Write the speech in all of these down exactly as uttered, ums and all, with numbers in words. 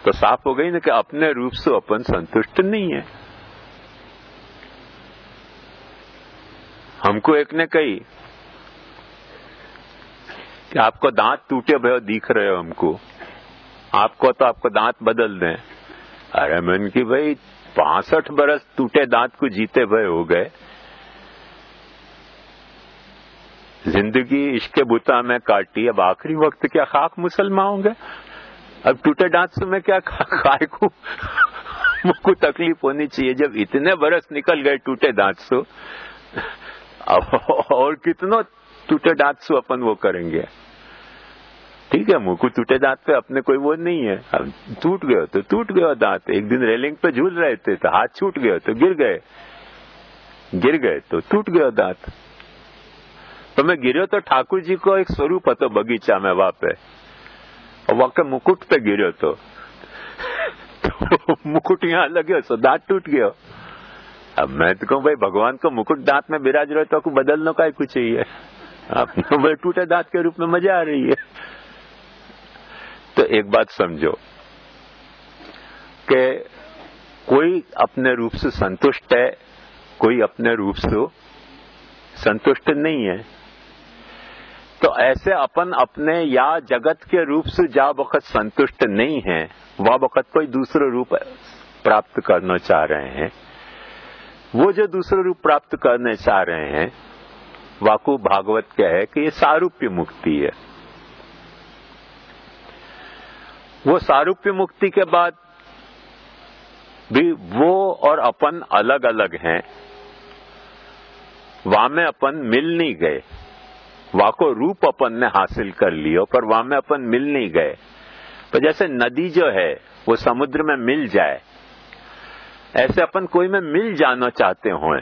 तो साफ हो गई ना कि अपने रूप से अपन संतुष्ट नहीं है। हमको एक ने कही कि आपको दांत टूटे भय दिख रहे हो हमको, आपको तो आपको दांत बदल दें। अरे मन की भाई बासठ बरस टूटे दांत को जीते भय हो गए, जिंदगी इश्क बुता में काटी, अब आखिरी वक्त क्या खाक मुसलमान होंगे। अब टूटे दांत से मैं क्या खाए को मुझको तकलीफ होनी चाहिए जब इतने बरस निकल गए टूटे दांत से। और कितनों टूटे दांत से अपन वो करेंगे। ठीक है, मुंह को टूटे दांत पे अपने कोई वो नहीं है। अब टूट गए तो टूट गए दांत। एक दिन रेलिंग पे झूल रहे थे तो हाथ छूट गए तो गिर गए, गिर गए तो टूट गए दांत। तो मैं गिरो तो ठाकुर जी को एक स्वरूप હતો बगीचा में वहां पे, और वहां के मुकुट पे गिरो तो, तो मुकुट यहाँ लगे तो दांत टूट गया। अब मैं तो कहूँ भाई भगवान को मुकुट दांत में बिराज रहे तो बदलने का कुछ चाहिए, आप टूटे दांत के रूप में मजा आ रही है। तो एक बात समझो कि कोई अपने रूप से संतुष्ट है, कोई अपने रूप से संतुष्ट नहीं है। तो ऐसे अपन अपने या जगत के रूप से जा वक्त संतुष्ट नहीं है, वह वक्त कोई दूसरा रूप प्राप्त करना चाह रहे हैं। वो जो दूसरा रूप प्राप्त करने चाह रहे हैं वाकु भागवत क्या है कि ये सारूप्य मुक्ति है। वो सारूप्य मुक्ति के बाद भी वो और अपन अलग अलग हैं, वहां में अपन मिल नहीं गए। वहां को रूप अपन ने हासिल कर लियो पर वहां में अपन मिल नहीं गए। तो जैसे नदी जो है वो समुद्र में मिल जाए, ऐसे अपन कोई में मिल जाना चाहते हों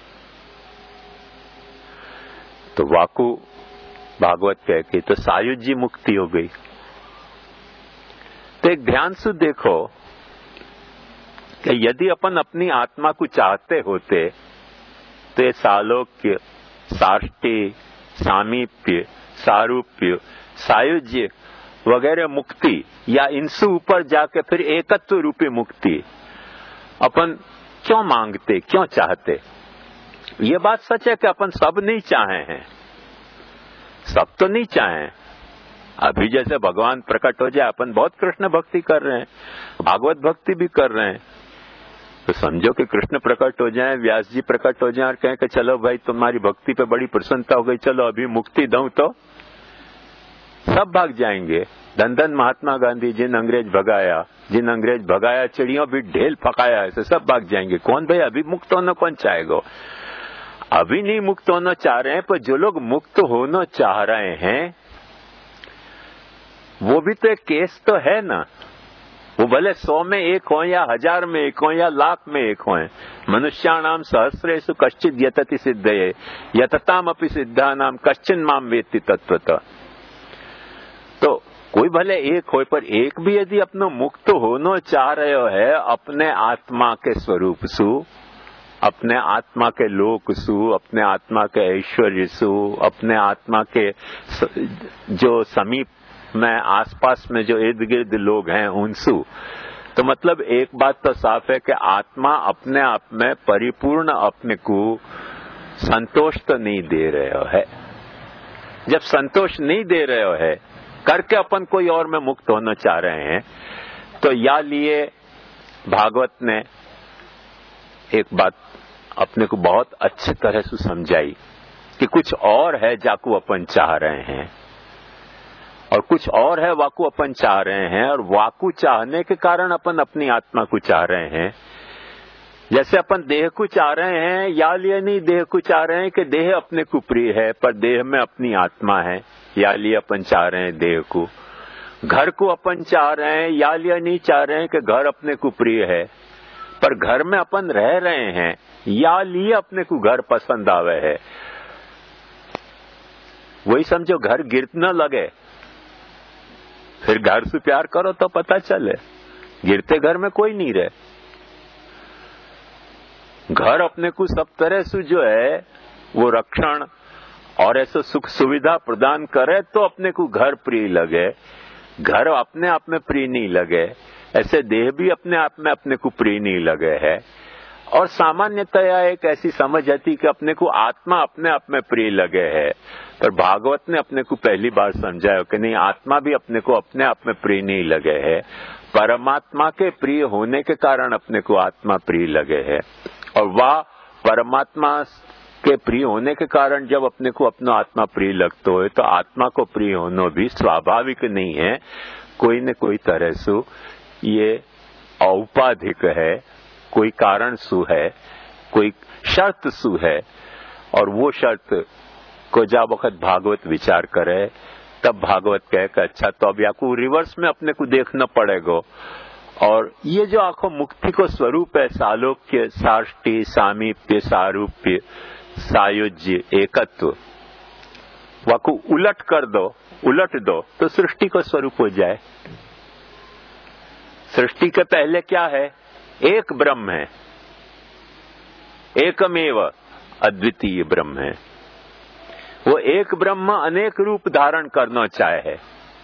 तो वाकु भागवत कह के तो सायुज्य मुक्ति हो गई। तो एक ध्यान से देखो कि यदि अपन अपनी आत्मा को चाहते होते तो ये सालोक्य, साष्टी, सामीप्य, सारूप्य, सायुज्य वगैरह मुक्ति या इनसे ऊपर जाके फिर एकत्व रूपी मुक्ति अपन क्यों मांगते, क्यों चाहते। ये बात सच है कि अपन सब नहीं चाहे हैं, सब तो नहीं चाहे। अभी जैसे भगवान प्रकट हो जाए, अपन बहुत कृष्ण भक्ति कर रहे हैं, भागवत भक्ति भी कर रहे हैं, तो समझो कि कृष्ण प्रकट हो जाए, व्यास जी प्रकट हो जाए और कहें कि चलो भाई तुम्हारी भक्ति पे बड़ी प्रसन्नता हो गई, चलो अभी मुक्ति दूं, तो सब भाग जाएंगे। धन धन महात्मा गांधी, जिन अंग्रेज भगाया, जिन अंग्रेज भगाया चिड़ियों भी ढेल फकाया, ऐसे सब भाग जाएंगे। कौन भाई अभी मुक्त होना कौन चाहेगा। अभी नहीं मुक्त होना चाह रहे हैं, पर जो लोग मुक्त होना चाह रहे हैं वो भी तो एक केस तो है ना। वो भले सौ में एक हो या हजार में एक हो या लाख में एक हो। मनुष्याणाम सहस्रेषु कश्चित् यतति सिद्धये यतताम अपि सिद्धानाम कश्चिन् माम वेत्ति तत्वतः। तो कोई भले एक हो, पर एक भी यदि अपनो मुक्त होना चाह रहे हो है अपने आत्मा के स्वरूप सु, अपने आत्मा के लोक सु, अपने आत्मा के ऐश्वर्य सु, अपने आत्मा के जो समीप में आसपास में जो इर्द गिर्द लोग हैं उनसु, तो मतलब एक बात तो साफ है कि आत्मा अपने आप में परिपूर्ण अपने को संतोष तो नहीं दे रहे हो है। जब संतोष नहीं दे रहे हो है करके अपन कोई और में मुक्त होना चाह रहे हैं, तो या लिए भागवत ने एक बात अपने को बहुत अच्छी तरह से समझाई कि कुछ और है जाकू अपन चाह रहे हैं और कुछ और है वाकू अपन चाह रहे हैं, और वाकू चाहने के कारण अपन अपनी आत्मा को चाह रहे हैं। जैसे अपन देह को चाह रहे हैं, या लिए नहीं देह को चाह रहे हैं कि देह अपने को प्रिय है पर देह में अपनी आत्मा है, या लिए अपन चाह रहे हैं देह को। घर को अपन चाह रहे हैं, या लिए नहीं चाह रहे हैं कि घर अपने को प्रिय है पर घर में अपन रह रहे हैं, या लिए अपने को घर पसंद आवे है। वही समझो घर गिर न लगे, फिर घर से प्यार करो तो पता चले। गिरते घर में कोई नहीं रहे। घर अपने को सब तरह से जो है वो रक्षण और ऐसे सुख सुविधा प्रदान करे तो अपने को घर प्रिय लगे। घर अपने आप में प्रिय नहीं लगे, ऐसे देह भी अपने आप में अपने को प्रिय नहीं लगे है। और सामान्यतया एक ऐसी समझ आती कि अपने को आत्मा अपने आप में प्रिय लगे है, पर भागवत ने अपने को पहली बार समझाया कि नहीं, आत्मा भी अपने को अपने आप में प्रिय नहीं लगे है, परमात्मा के प्रिय होने के कारण अपने को आत्मा प्रिय लगे है। और वह परमात्मा के प्रिय होने के कारण जब अपने को अपना आत्मा प्रिय लगता हो तो आत्मा को प्रिय होना भी स्वाभाविक नहीं है, कोई न कोई तरह से ये औपाधिक है, कोई कारण सु है, कोई शर्त सु है। और वो शर्त को जब वक्त भागवत विचार करे तब भागवत कहे कि अच्छा तो अब या को रिवर्स में अपने को देखना पड़ेगा। और ये जो आखो मुक्ति को स्वरूप है, सालोक्य, साष्टि, सामीप्य, सारूप्य, सायुज्य, एकत्व, वाको उलट कर दो, उलट दो तो सृष्टि को स्वरूप हो जाए। सृष्टि के पहले क्या है? एक ब्रह्म है, एकमेव अद्वितीय ब्रह्म है। वो एक ब्रह्म अनेक रूप धारण करना चाहे,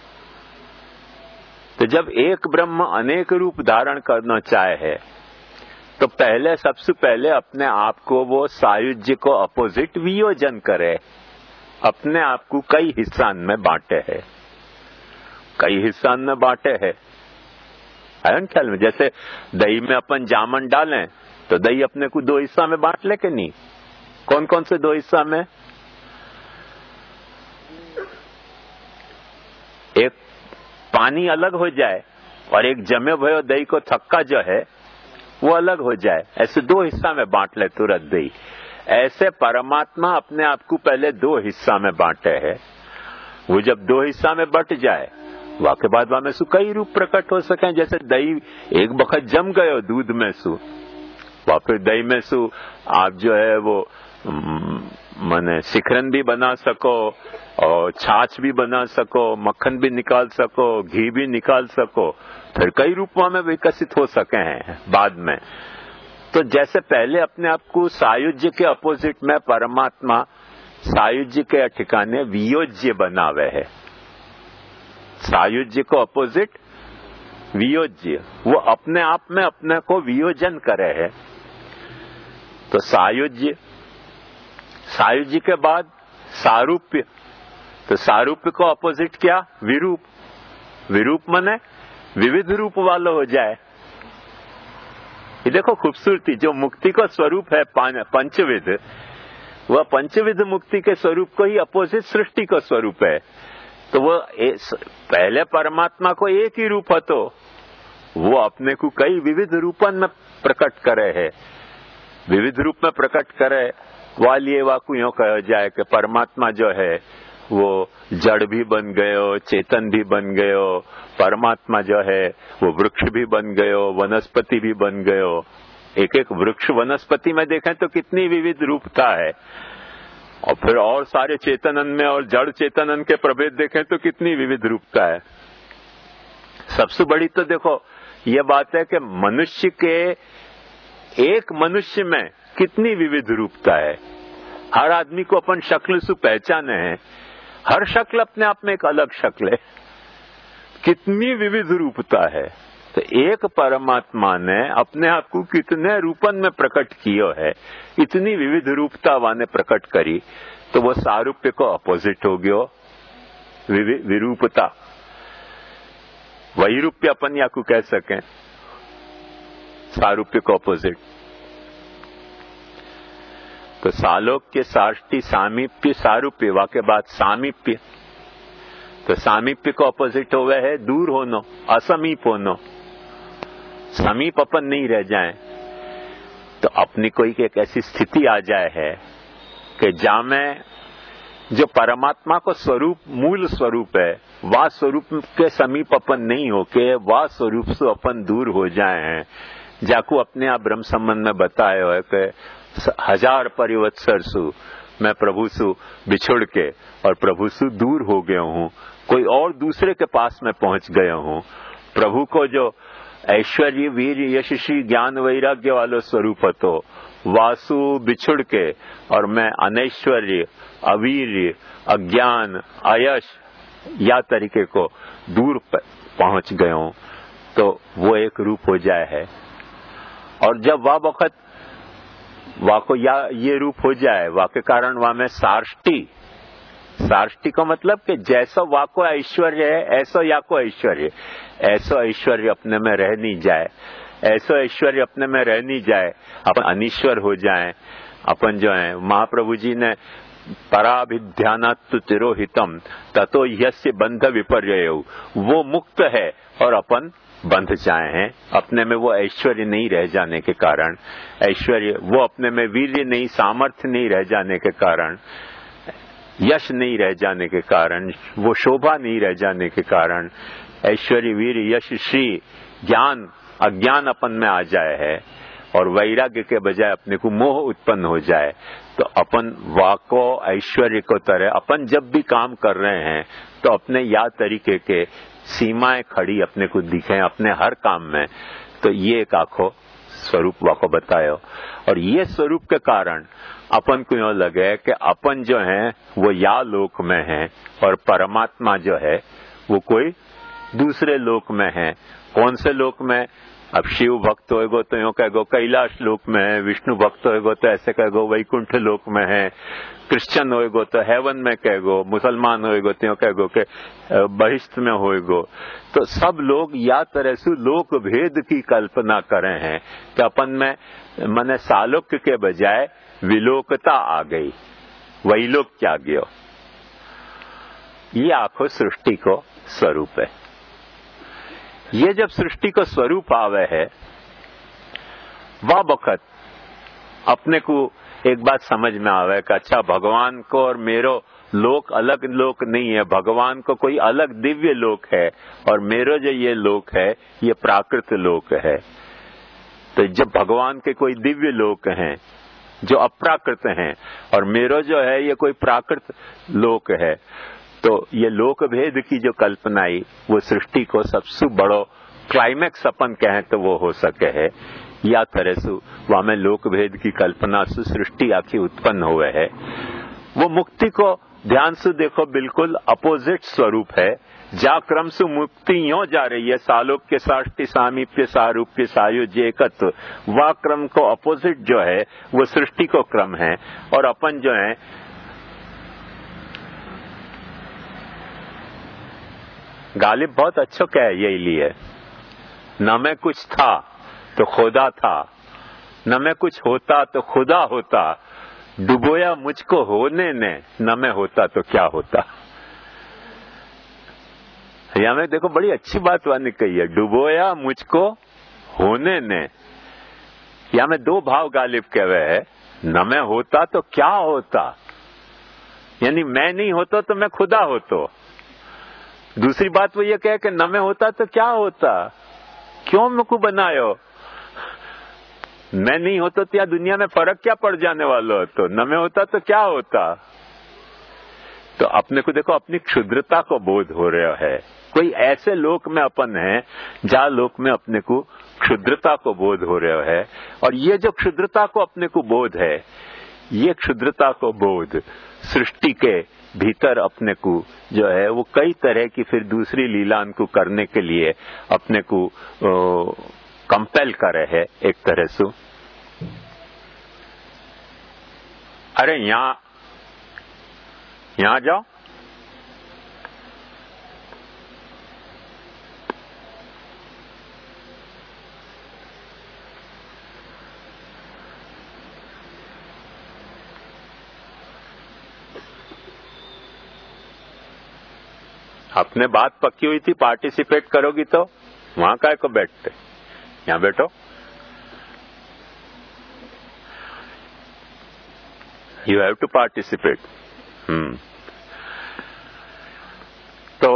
तो जब एक ब्रह्म अनेक रूप धारण करना चाहे तो पहले सबसे पहले अपने आप को वो सायुज्य को अपोजिट वियोजन करे, अपने आप को कई हिस्सा में बांटे है, कई हिस्सा में बांटे है। आया ख्याल में? जैसे दही में अपन जामन डालें तो दही अपने को दो हिस्सा में बांट ले के नहीं? कौन कौन से दो हिस्सा में? एक पानी अलग हो जाए और एक जमे हुए दही को थक्का जो है वो अलग हो जाए, ऐसे दो हिस्सा में बांट ले तुरंत दही। ऐसे परमात्मा अपने आप को पहले दो हिस्सा में बांटे है। वो जब दो हिस्सा में बट जाए वह के बाद वहां में सु कई रूप प्रकट हो सके। जैसे दही एक बखत जम गए दूध में सु, वह फिर दही में सु आप जो है वो माने शिखरन भी बना सको और छाछ भी बना सको, मक्खन भी निकाल सको, घी भी निकाल सको, फिर कई रूपों में विकसित हो सके हैं बाद में। तो जैसे पहले अपने आप को सायुज्य के अपोजिट में परमात्मा सायुज्य के ठिकाने वियोज्य बनावे है, सायुज्य को अपोजिट वियोज्य, वो अपने आप में अपने को वियोजन करे है। तो सायुज्य, सायुज्य के बाद सारूप्य, तो सारूप्य को अपोजिट क्या? विरूप, विरूप माने विविध रूप वाला हो जाए। ये देखो खूबसूरती, जो मुक्ति का स्वरूप है पंचविध, वह पंचविध मुक्ति के स्वरूप को ही अपोजिट सृष्टि का स्वरूप है। तो वो पहले परमात्मा को एक ही रूप है, तो वो अपने को कई विविध रूपन में प्रकट करे है, विविध रूप में प्रकट करे। वालिए वाकु यो कहा जाए कि परमात्मा जो है वो जड़ भी बन गयो, चेतन भी बन गयो, परमात्मा जो है वो वृक्ष भी बन गयो, वनस्पति भी बन गयो। एक एक वृक्ष वनस्पति में देखें तो कितनी विविध रूपता है, और फिर और सारे चेतनन में और जड़ चेतनन के प्रभेद देखें तो कितनी विविध रूपता है। सबसे बड़ी तो देखो ये बात है कि मनुष्य के, एक मनुष्य में कितनी विविध रूपता है। हर आदमी को अपन शक्ल से पहचाने हैं, हर शक्ल अपने आप में एक अलग शक्ल है, कितनी विविध रूपता है। तो एक परमात्मा ने अपने आप को कितने रूपन में प्रकट किया है, इतनी विविध रूपता वाने प्रकट करी, तो वो सारूप्य को अपोजिट हो गयो विरूपता। वैरूप्य अपन या को कह सकें, सारूप्य को अपोजिट। तो सालोक्य, साष्टि, सामीप्य, सारूप्य, वाके बाद सामीप्य। तो सामीप्य को अपोजिट हो गए है दूर होनो, असमीप होनो। समीप अपन नहीं रह जाए तो अपनी कोई एक ऐसी स्थिति आ जाए है कि जहां में जो परमात्मा को स्वरूप, मूल स्वरूप है, वह स्वरूप के समीप अपन नहीं होके वह स्वरूप से अपन दूर हो जाए हैं। जाकू अपने आप ब्रह्म संबंध में बताए हो कि हजार परिवत्सर सु मैं प्रभु सु बिछुड़ के और प्रभु सु दूर हो गया हूँ, कोई और दूसरे के पास में पहुंच गया हूँ। प्रभु को जो ऐश्वर्य, वीर, यशस्वी, ज्ञान, वैराग्य वाला स्वरूप है, तो वासु बिछुड़ के और मैं अनैश्वर्य, अवीर्य, अज्ञान, अयश या तरीके को दूर पहुंच गए हों तो वो एक रूप हो जाए है। और जब वह वक्त वा को या ये रूप हो जाए, वा के कारण वहां में सार्ष्टी, सार्ष्टी का मतलब कि जैसा वा को ऐश्वर्य है ऐसा या को ऐश्वर्य, ऐसा ऐश्वर्य अपने में रह नहीं जाए, ऐसा ऐश्वर्य अपने में रह नहीं जाए, अपन अनीश्वर हो जाए। अपन जो है महाप्रभु जी ने पराभिध्यानात्तु तिरोहितम ततो यस्य बंध विपर्यय, वो मुक्त है और अपन बंध जाए हैं। अपने में वो ऐश्वर्य नहीं रह जाने के कारण, ऐश्वर्य वो अपने में वीर्य नहीं, सामर्थ्य नहीं रह जाने के कारण, यश नहीं रह जाने के कारण, वो शोभा नहीं रह जाने के कारण, ऐश्वर्य वीर्य यश श्री ज्ञान अज्ञान अपन में आ जाए है और वैराग्य के बजाय अपने को मोह उत्पन्न हो जाए, तो अपन वाको ऐश्वर्य को तरह अपन जब भी काम कर रहे हैं तो अपने या तरीके के सीमाएं खड़ी अपने को दिखे अपने हर काम में। तो ये एक आखो स्वरूप वाको बतायो। और ये स्वरूप के कारण अपन को यूं लगे कि अपन जो है वो या लोक में है और परमात्मा जो है वो कोई दूसरे लोक में है। कौन से लोक में? अब शिव भक्त होएगो तो यूं कहेगो कैलाश लोक में है, विष्णु भक्त होएगो तो ऐसे कहेगो वैकुंठ लोक में है, क्रिश्चियन होएगो तो हेवन में कहेगो, मुसलमान होएगो तो यूं कहेगो के बहिष्ठ में होएगो। तो सब लोग या तरह से लोक भेद की कल्पना करे हैं कि अपन में मने सालोक्य के बजाय विलोकता आ गई, वही लोग क्या गयो। ये आखो सृष्टि को स्वरूप है। ये जब सृष्टि को स्वरूप आवे है वह वक्त अपने को एक बात समझ में आवे कि अच्छा भगवान को और मेरो लोक अलग लोक नहीं है, भगवान को कोई अलग दिव्य लोक है और मेरो जो ये लोक है ये प्राकृत लोक है। तो जब भगवान के कोई दिव्य लोक हैं जो अप्राकृत हैं और मेरो जो है ये कोई प्राकृत लोक है, तो ये लोक भेद की जो कल्पना आई वो सृष्टि को सबसे बड़ो क्लाइमैक्स अपन कहें तो वो हो सके है। या तरह से वहां में लोक भेद की कल्पना से सृष्टि आखिर उत्पन्न हुए है। वो मुक्ति को ध्यान से देखो बिल्कुल अपोजिट स्वरूप है। जा क्रम से मुक्ति यो जा रही है, सालोक्य साष्टि सामीप्य सारूप्य सायुज्य एकत्व, वह क्रम को अपोजिट जो है वो सृष्टि को क्रम है। और अपन जो है गालिब बहुत अच्छा कहे यही लिए, न मैं कुछ था तो खुदा था, न मैं कुछ होता तो खुदा होता, डुबोया मुझको होने ने, न मैं होता तो क्या होता। या में देखो बड़ी अच्छी बात वानी कही है, डुबोया मुझको होने ने। या में दो भाव गालिब कहे है, न मैं होता तो क्या होता, यानी मैं नहीं होता तो मैं खुदा होता। दूसरी बात वो ये कहे कि न मैं होता तो क्या होता, क्यों मुझको बनायो, मैं नहीं होता तो या दुनिया में फर्क क्या पड़ जाने वाला हो, तो न मैं होता तो क्या होता। तो अपने को देखो अपनी क्षुद्रता को बोध हो रहा है। कोई ऐसे लोक में अपन है जहाँ लोक में अपने को क्षुद्रता को बोध हो रहा है। और ये जो क्षुद्रता को अपने को बोध है, ये क्षुद्रता को बोध सृष्टि के भीतर अपने को जो है वो कई तरह की फिर दूसरी लीलान को करने के लिए अपने को कंपेल करे है एक तरह से। अरे यहाँ यहाँ जाओ, अपने बात पक्की हुई थी पार्टिसिपेट करोगी तो वहां काय को बैठते, यहाँ बैठो। You have to participate. हम्म तो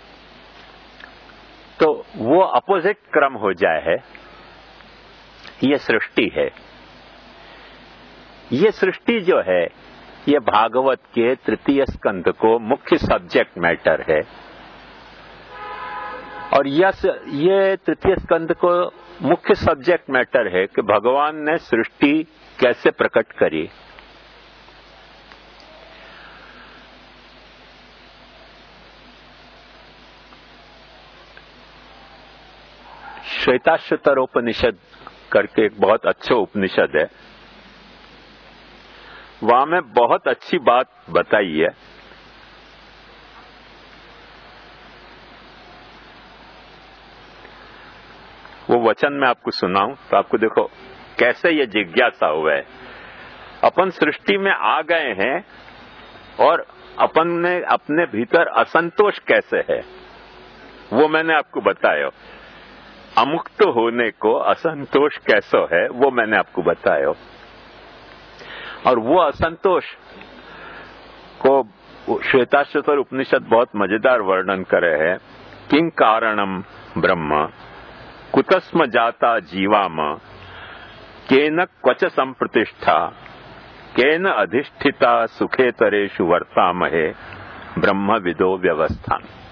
तो वो अपोजिट क्रम हो जाए है। ये सृष्टि है। ये सृष्टि जो है ये भागवत के तृतीय स्कंद को मुख्य सब्जेक्ट मैटर है। और यस ये तृतीय स्कंद को मुख्य सब्जेक्ट मैटर है कि भगवान ने सृष्टि कैसे प्रकट करी। श्वेताश्वतरोपनिषद करके एक बहुत अच्छा उपनिषद है, वहां में बहुत अच्छी बात बताई है। वो वचन मैं आपको सुनाऊं तो आपको देखो कैसे ये जिज्ञासा हुआ है। अपन सृष्टि में आ गए हैं और अपन ने अपने भीतर असंतोष कैसे है वो मैंने आपको बताया। अमुक्त होने को असंतोष कैसा है वो मैंने आपको बताया। और वो असंतोष को श्वेताश्वतर उपनिषद बहुत मजेदार वर्णन करे है। किं कारणम ब्रह्म कुतस्म जाता जीवाम केन क्वच संप्रतिष्ठा केन अधिष्ठिता सुखेतरेषु वर्तामहे ब्रह्म विदो व्यवस्थान।